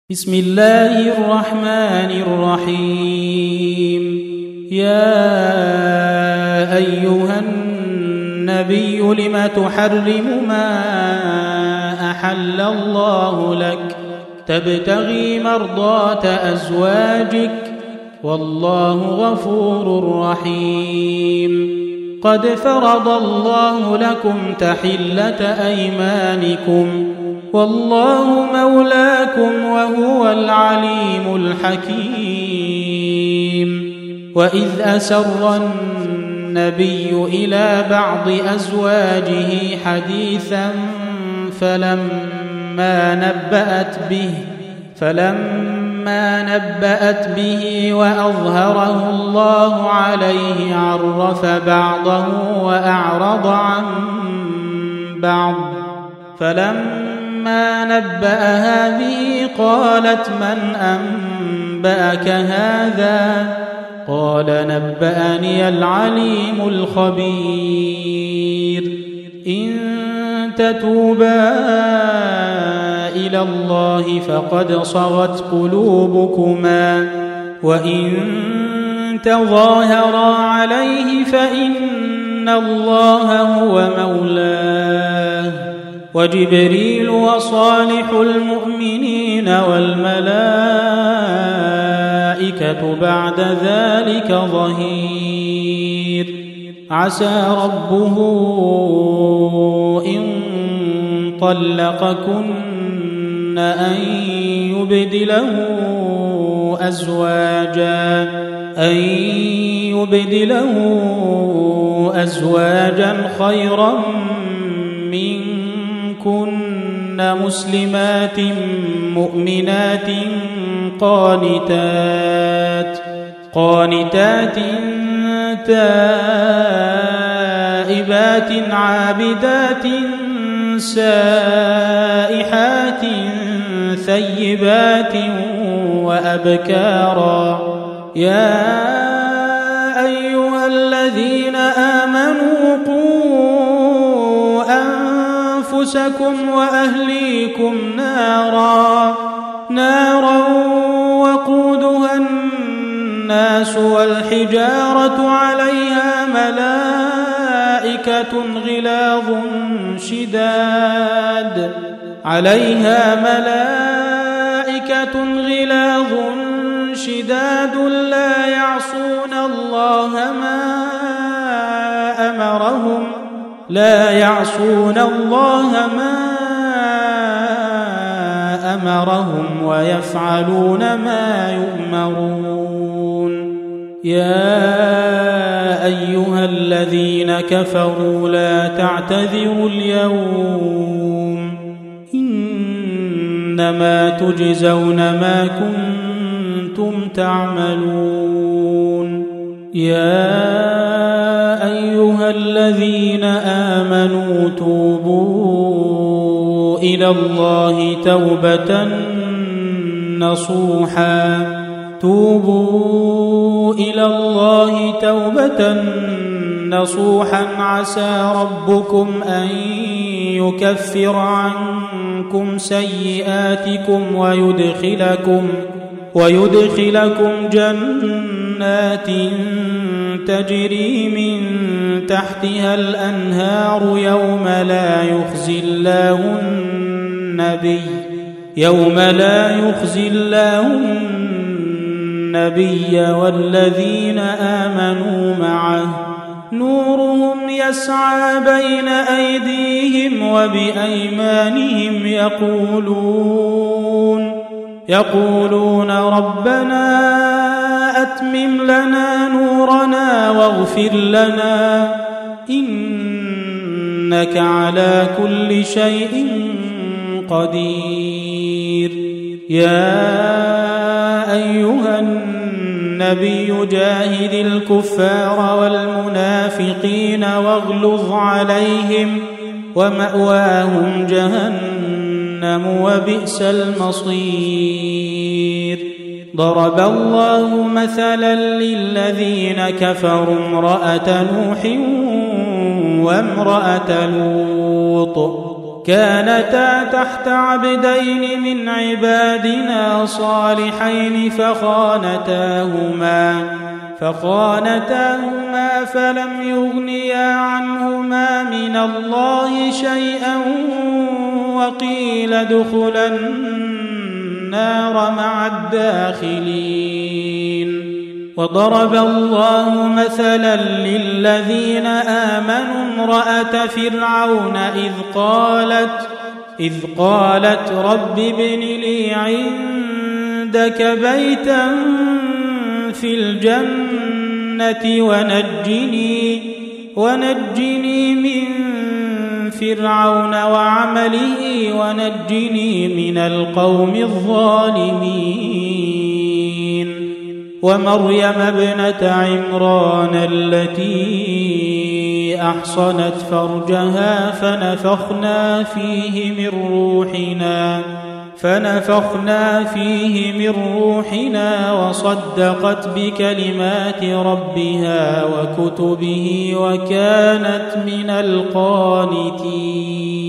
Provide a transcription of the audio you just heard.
بسم الله الرحمن الرحيم. يا أيها النبي لم تحرم ما أحل الله لك تبتغي مرضات أزواجك والله غفور رحيم. قد فرض الله لكم تحلة أيمانكم والله مولاكم وهو العليم الحكيم. وإذ أسر النبي إلى بعض أزواجه حديثا فلما نبأت به وأظهره الله عليه عرف بعضه وأعرض عن بعض. فلما نبأها به قالت من أنبأك هذا؟ قال نبأني العليم الخبير. إن تتوبا إلى الله فقد صغت قلوبكما وإن تظاهرا عليه فإن الله هو مولاه وجبريل وصالح المؤمنين والملائكة بعد ذلك ظهير. عسى ربه إن طلقكن أن يبدله أزواجا خيرا منكن مسلمات مؤمنات قانتات تائبات عابدات سائحات ثيبات وأبكارا. يا أيها الذين آمنوا قوا أنفسكم وأهليكم نارا وقودها الناس والحجارة عليها ملائكة غلاظ شداد لا يعصون الله ما أمرهم ويفعلون ما يؤمرون. يا أيها الذين كفروا لا تعتذروا اليوم إنما تجزون ما كنتم تعملون. يا أيها الذين آمنوا توبوا إلى الله توبة نصوحا عسى ربكم أن يكفر عنكم سيئاتكم ويدخلكم جنات تجري من تحتها الأنهار يوم لا يخزي الله النبي والذين آمنوا معه نورهم يسعى بين أيديهم وبأيمانهم يقولون ربنا أتمم لنا نورنا واغفر لنا إنك على كل شيء قدير. يا أيها النبي جاهد الكفار والمنافقين واغلظ عليهم ومأواهم جهنم وبئس المصير. ضرب الله مثلا للذين كفروا امرأة نوح وامرأة لوط كانتا تحت عبدين من عبادنا صالحين فخانتاهما فلم يغنيا عنهما من الله شيئا وقيل ادخلا النار مع الداخلين. وضرب الله مثلا للذين آمنوا امرأة فرعون إذ قالت رب ابن لي عندك بيتا في الجنة ونجني من فرعون وعمله ونجني من القوم الظالمين. ومريم ابنة عمران التي أحصنت فرجها فنفخنا فيه من روحنا وصدقت بكلمات ربها وكتبه وكانت من القانتين.